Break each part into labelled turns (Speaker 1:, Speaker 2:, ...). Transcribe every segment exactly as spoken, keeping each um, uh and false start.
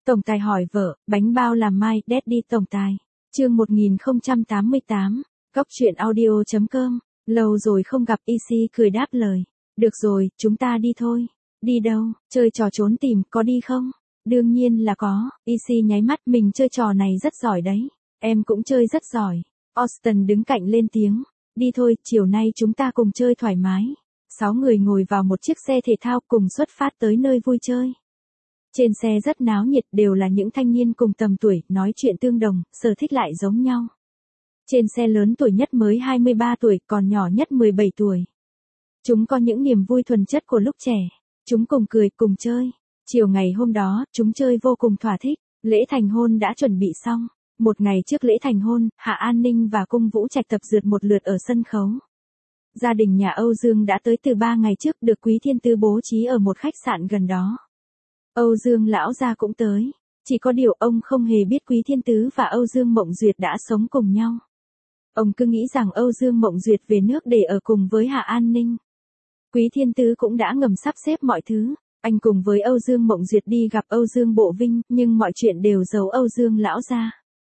Speaker 1: Tổng tài hỏi vợ, bánh bao làm mai, Daddy tổng tài. Chương một nghìn không trăm tám mươi tám, Góc truyện audio chấm com. Lâu rồi không gặp, Easy cười đáp lời. Được rồi, chúng ta đi thôi. Đi đâu? Chơi trò trốn tìm, có đi không? Đương nhiên là có. Easy nháy mắt, mình chơi trò này rất giỏi đấy. Em cũng chơi rất giỏi. Austin đứng cạnh lên tiếng. Đi thôi, chiều nay chúng ta cùng chơi thoải mái. Sáu người ngồi vào một chiếc xe thể thao cùng xuất phát tới nơi vui chơi. Trên xe rất náo nhiệt, đều là những thanh niên cùng tầm tuổi, nói chuyện tương đồng, sở thích lại giống nhau. Trên xe lớn tuổi nhất mới hai mươi ba tuổi, còn nhỏ nhất mười bảy tuổi. Chúng có những niềm vui thuần chất của lúc trẻ. Chúng cùng cười, cùng chơi. Chiều ngày hôm đó, chúng chơi vô cùng thỏa thích. Lễ thành hôn đã chuẩn bị xong. Một ngày trước lễ thành hôn, Hạ An Ninh và Cung Vũ Trạch tập dượt một lượt ở sân khấu. Gia đình nhà Âu Dương đã tới từ ba ngày trước, được Quý Thiên Tứ bố trí ở một khách sạn gần đó. Âu Dương lão gia cũng tới. Chỉ có điều ông không hề biết Quý Thiên Tứ và Âu Dương Mộng Duyệt đã sống cùng nhau. Ông cứ nghĩ rằng Âu Dương Mộng Duyệt về nước để ở cùng với Hạ An Ninh. Quý Thiên Tứ cũng đã ngầm sắp xếp mọi thứ. Anh cùng với Âu Dương Mộng Duyệt đi gặp Âu Dương Bộ Vinh, nhưng mọi chuyện đều giấu Âu Dương lão gia.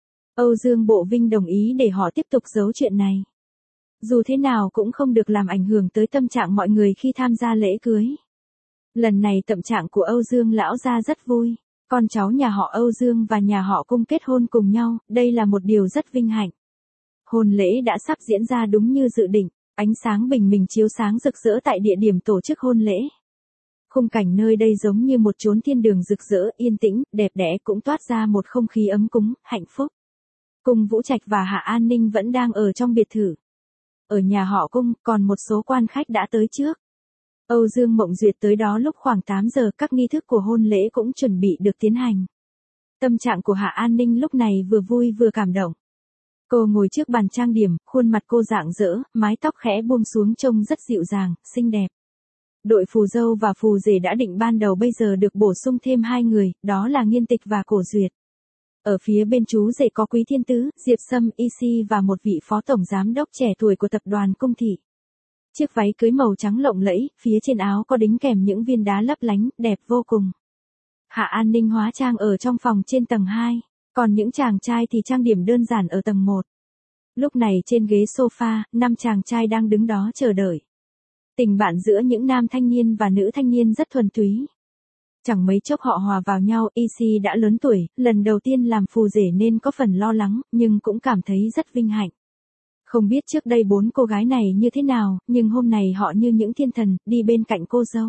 Speaker 1: Âu Dương Bộ Vinh đồng ý để họ tiếp tục giấu chuyện này. Dù thế nào cũng không được làm ảnh hưởng tới tâm trạng mọi người khi tham gia lễ cưới. Lần này tâm trạng của Âu Dương lão gia rất vui. Con cháu nhà họ Âu Dương và nhà họ Cung kết hôn cùng nhau, đây là một điều rất vinh hạnh. Hôn lễ đã sắp diễn ra đúng như dự định, ánh sáng bình minh chiếu sáng rực rỡ tại địa điểm tổ chức hôn lễ. Khung cảnh nơi đây giống như một chốn thiên đường rực rỡ, yên tĩnh, đẹp đẽ, cũng toát ra một không khí ấm cúng, hạnh phúc. Cung Vũ Trạch và Hạ An Ninh vẫn đang ở trong biệt thự. Ở nhà họ Cung, còn một số quan khách đã tới trước. Âu Dương Mộng Duyệt tới đó lúc khoảng tám giờ, các nghi thức của hôn lễ cũng chuẩn bị được tiến hành. Tâm trạng của Hạ An Ninh lúc này vừa vui vừa cảm động. Cô ngồi trước bàn trang điểm, khuôn mặt cô rạng rỡ, mái tóc khẽ buông xuống trông rất dịu dàng, xinh đẹp. Đội phù dâu và phù rể đã định ban đầu bây giờ được bổ sung thêm hai người, đó là Nghiên Tịch và Cổ Duyệt. Ở phía bên chú rể có Quý Thiên Tứ, Diệp Sâm, Easy và một vị phó tổng giám đốc trẻ tuổi của tập đoàn Cung Thị. Chiếc váy cưới màu trắng lộng lẫy, phía trên áo có đính kèm những viên đá lấp lánh, đẹp vô cùng. Hạ An Ninh hóa trang ở trong phòng trên tầng hai, còn những chàng trai thì trang điểm đơn giản ở tầng một. Lúc này trên ghế sofa, năm chàng trai đang đứng đó chờ đợi. Tình bạn giữa những nam thanh niên và nữ thanh niên rất thuần túy. Chẳng mấy chốc họ hòa vào nhau, Easy đã lớn tuổi, lần đầu tiên làm phù rể nên có phần lo lắng, nhưng cũng cảm thấy rất vinh hạnh. Không biết trước đây bốn cô gái này như thế nào, nhưng hôm nay họ như những thiên thần, đi bên cạnh cô dâu.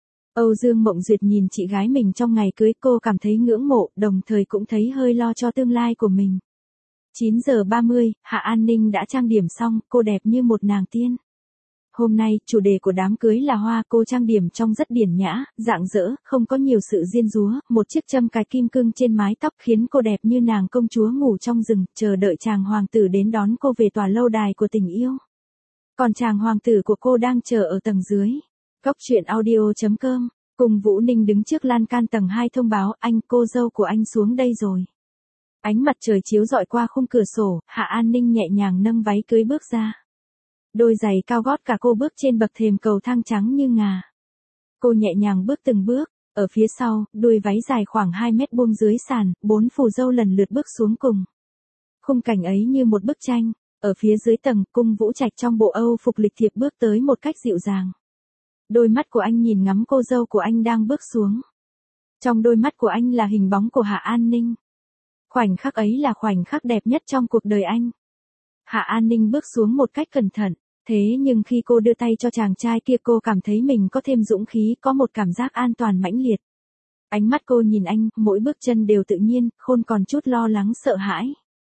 Speaker 1: Âu Dương Mộng Duyệt nhìn chị gái mình trong ngày cưới, cô cảm thấy ngưỡng mộ, đồng thời cũng thấy hơi lo cho tương lai của mình. chín giờ ba mươi, Hạ An Ninh đã trang điểm xong, cô đẹp như một nàng tiên. Hôm nay, chủ đề của đám cưới là hoa, cô trang điểm trông rất điển nhã, rạng rỡ, không có nhiều sự diên dúa, một chiếc châm cài kim cương trên mái tóc khiến cô đẹp như nàng công chúa ngủ trong rừng, chờ đợi chàng hoàng tử đến đón cô về tòa lâu đài của tình yêu. Còn chàng hoàng tử của cô đang chờ ở tầng dưới. Góc truyện audio chấm com, cùng Vũ Ninh đứng trước lan can tầng hai thông báo, anh, cô dâu của anh xuống đây rồi. Ánh mặt trời chiếu rọi qua khung cửa sổ, Hạ An Ninh nhẹ nhàng nâng váy cưới bước ra. Đôi giày cao gót cả cô bước trên bậc thềm cầu thang trắng như ngà. Cô nhẹ nhàng bước từng bước, ở phía sau, đuôi váy dài khoảng hai mét buông dưới sàn, bốn phù dâu lần lượt bước xuống cùng. Khung cảnh ấy như một bức tranh, ở phía dưới tầng, Cung Vũ Trạch trong bộ Âu phục lịch thiệp bước tới một cách dịu dàng. Đôi mắt của anh nhìn ngắm cô dâu của anh đang bước xuống. Trong đôi mắt của anh là hình bóng của Hạ An Ninh. Khoảnh khắc ấy là khoảnh khắc đẹp nhất trong cuộc đời anh. Hạ An Ninh bước xuống một cách cẩn thận, thế nhưng khi cô đưa tay cho chàng trai kia cô cảm thấy mình có thêm dũng khí, có một cảm giác an toàn mãnh liệt. Ánh mắt cô nhìn anh, mỗi bước chân đều tự nhiên, không còn chút lo lắng sợ hãi.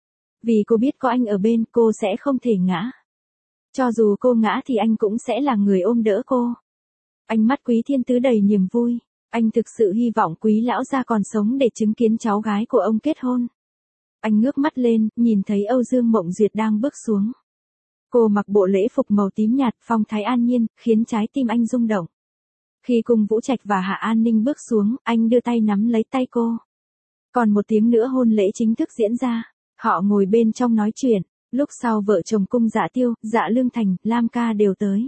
Speaker 1: Vì cô biết có anh ở bên, cô sẽ không thể ngã. Cho dù cô ngã thì anh cũng sẽ là người ôm đỡ cô. Ánh mắt Quý Thiên Tứ đầy niềm vui, anh thực sự hy vọng Quý lão gia còn sống để chứng kiến cháu gái của ông kết hôn. Anh ngước mắt lên, nhìn thấy Âu Dương Mộng Duyệt đang bước xuống. Cô mặc bộ lễ phục màu tím nhạt, phong thái an nhiên, khiến trái tim anh rung động. Khi Cung Vũ Trạch và Hạ An Ninh bước xuống, anh đưa tay nắm lấy tay cô. Còn một tiếng nữa hôn lễ chính thức diễn ra. Họ ngồi bên trong nói chuyện. Lúc sau vợ chồng Cung Dạ Tiêu, Dạ Lương Thành, Lam Ca đều tới.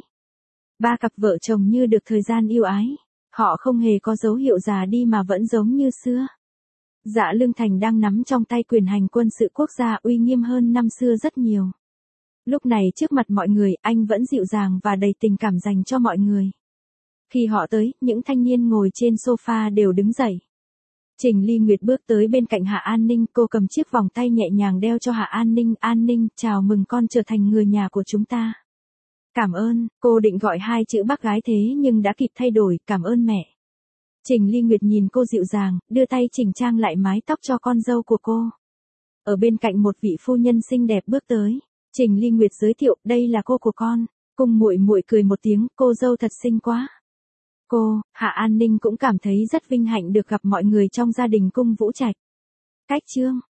Speaker 1: Ba cặp vợ chồng như được thời gian yêu ái. Họ không hề có dấu hiệu già đi mà vẫn giống như xưa. Dạ Lương Thành đang nắm trong tay quyền hành quân sự quốc gia, uy nghiêm hơn năm xưa rất nhiều. Lúc này trước mặt mọi người, anh vẫn dịu dàng và đầy tình cảm dành cho mọi người. Khi họ tới, những thanh niên ngồi trên sofa đều đứng dậy. Trình Ly Nguyệt bước tới bên cạnh Hạ An Ninh, cô cầm chiếc vòng tay nhẹ nhàng đeo cho Hạ An Ninh. An Ninh, chào mừng con trở thành người nhà của chúng ta. Cảm ơn, cô định gọi hai chữ bác gái thế nhưng đã kịp thay đổi, cảm ơn mẹ. Trình Ly Nguyệt nhìn cô dịu dàng, đưa tay chỉnh trang lại mái tóc cho con dâu của cô. Ở bên cạnh một vị phu nhân xinh đẹp bước tới. Trình Ly Nguyệt giới thiệu, đây là cô của con. Cung muội muội cười một tiếng, cô dâu thật xinh quá. Cô, Hạ An Ninh cũng cảm thấy rất vinh hạnh được gặp mọi người trong gia đình cung Vũ Trạch. Cách chương